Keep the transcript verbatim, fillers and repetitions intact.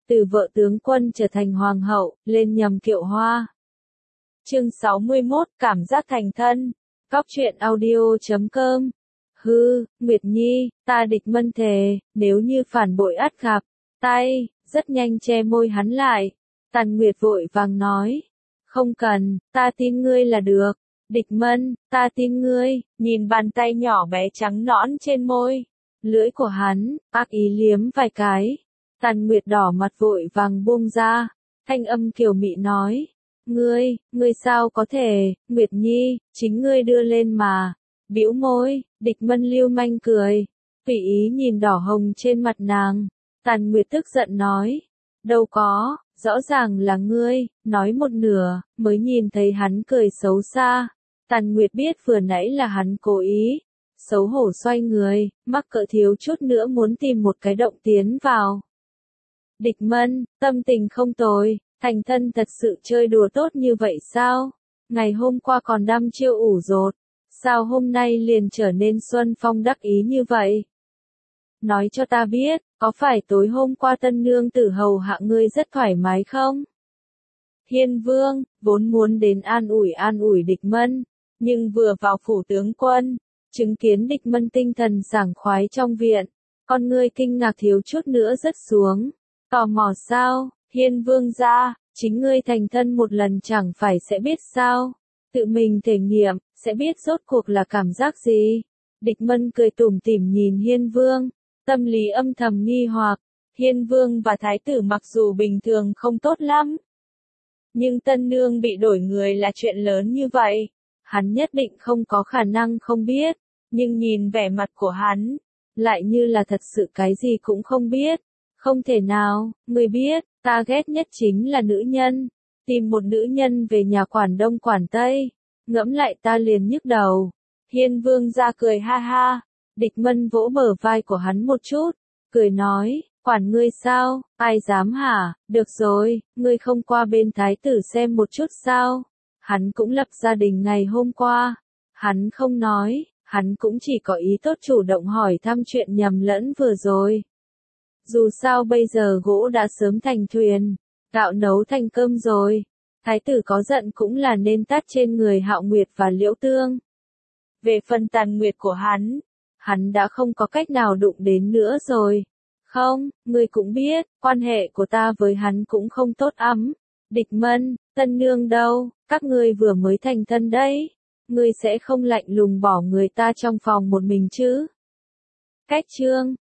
từ vợ tướng quân trở thành hoàng hậu, lên nhầm kiệu hoa. Chương sáu mươi mốt, cảm giác thành thân. Góc truyện audio chấm com. Hư, Nguyệt Nhi, ta địch mân thề, nếu như phản bội ắt gặp tay, rất nhanh che môi hắn lại. Tàn Nguyệt vội vàng nói, không cần, ta tin ngươi là được. Địch mân, ta tin ngươi, nhìn bàn tay nhỏ bé trắng nõn trên môi. Lưỡi của hắn, ác ý liếm vài cái. Tàn Nguyệt đỏ mặt vội vàng buông ra. Thanh âm kiều mị nói, ngươi, ngươi sao có thể, Nguyệt Nhi, chính ngươi đưa lên mà. Bĩu môi, địch mân lưu manh cười. Tùy ý nhìn đỏ hồng trên mặt nàng. Tàn Nguyệt tức giận nói, đâu có, rõ ràng là ngươi, nói một nửa, mới nhìn thấy hắn cười xấu xa. Tàn Nguyệt biết vừa nãy là hắn cố ý. Xấu hổ xoay người, mắc cỡ thiếu chút nữa muốn tìm một cái động tiến vào. Địch mân, tâm tình không tồi, thành thân thật sự chơi đùa tốt như vậy sao? Ngày hôm qua còn đăm chiêu ủ rột, sao hôm nay liền trở nên xuân phong đắc ý như vậy? Nói cho ta biết, có phải tối hôm qua tân nương tử hầu hạ ngươi rất thoải mái không? Hiên Vương, vốn muốn đến an ủi an ủi địch mân, nhưng vừa vào phủ tướng quân, chứng kiến địch mân tinh thần sảng khoái trong viện, con ngươi kinh ngạc thiếu chút nữa rớt xuống. Tò mò sao, Hiên Vương gia, chính ngươi thành thân một lần chẳng phải sẽ biết sao? Tự mình thể nghiệm, sẽ biết rốt cuộc là cảm giác gì? Địch mân cười tủm tỉm nhìn Hiên Vương, tâm lý âm thầm nghi hoặc. Hiên Vương và Thái tử mặc dù bình thường không tốt lắm, nhưng tân nương bị đổi người là chuyện lớn như vậy. Hắn nhất định không có khả năng không biết, nhưng nhìn vẻ mặt của hắn, lại như là thật sự cái gì cũng không biết. Không thể nào, ngươi biết, ta ghét nhất chính là nữ nhân. Tìm một nữ nhân về nhà quản đông quản tây, ngẫm lại ta liền nhức đầu. Hiên Vương ra cười ha ha, địch mân vỗ bờ vai của hắn một chút, cười nói, quản ngươi sao, ai dám hả, được rồi, ngươi không qua bên thái tử xem một chút sao? Hắn cũng lập gia đình ngày hôm qua. Hắn không nói, hắn cũng chỉ có ý tốt chủ động hỏi thăm chuyện nhầm lẫn vừa rồi. Dù sao bây giờ gỗ đã sớm thành thuyền, gạo nấu thành cơm rồi. Thái tử có giận cũng là nên tát trên người Hạo Nguyệt và Liễu Tương. Về phần Tàn Nguyệt của hắn, hắn đã không có cách nào đụng đến nữa rồi. Không, ngươi cũng biết, quan hệ của ta với hắn cũng không tốt ắm. Địch mân, tân nương đâu, các ngươi vừa mới thành thân đấy. Ngươi sẽ không lạnh lùng bỏ người ta trong phòng một mình chứ? Cách chương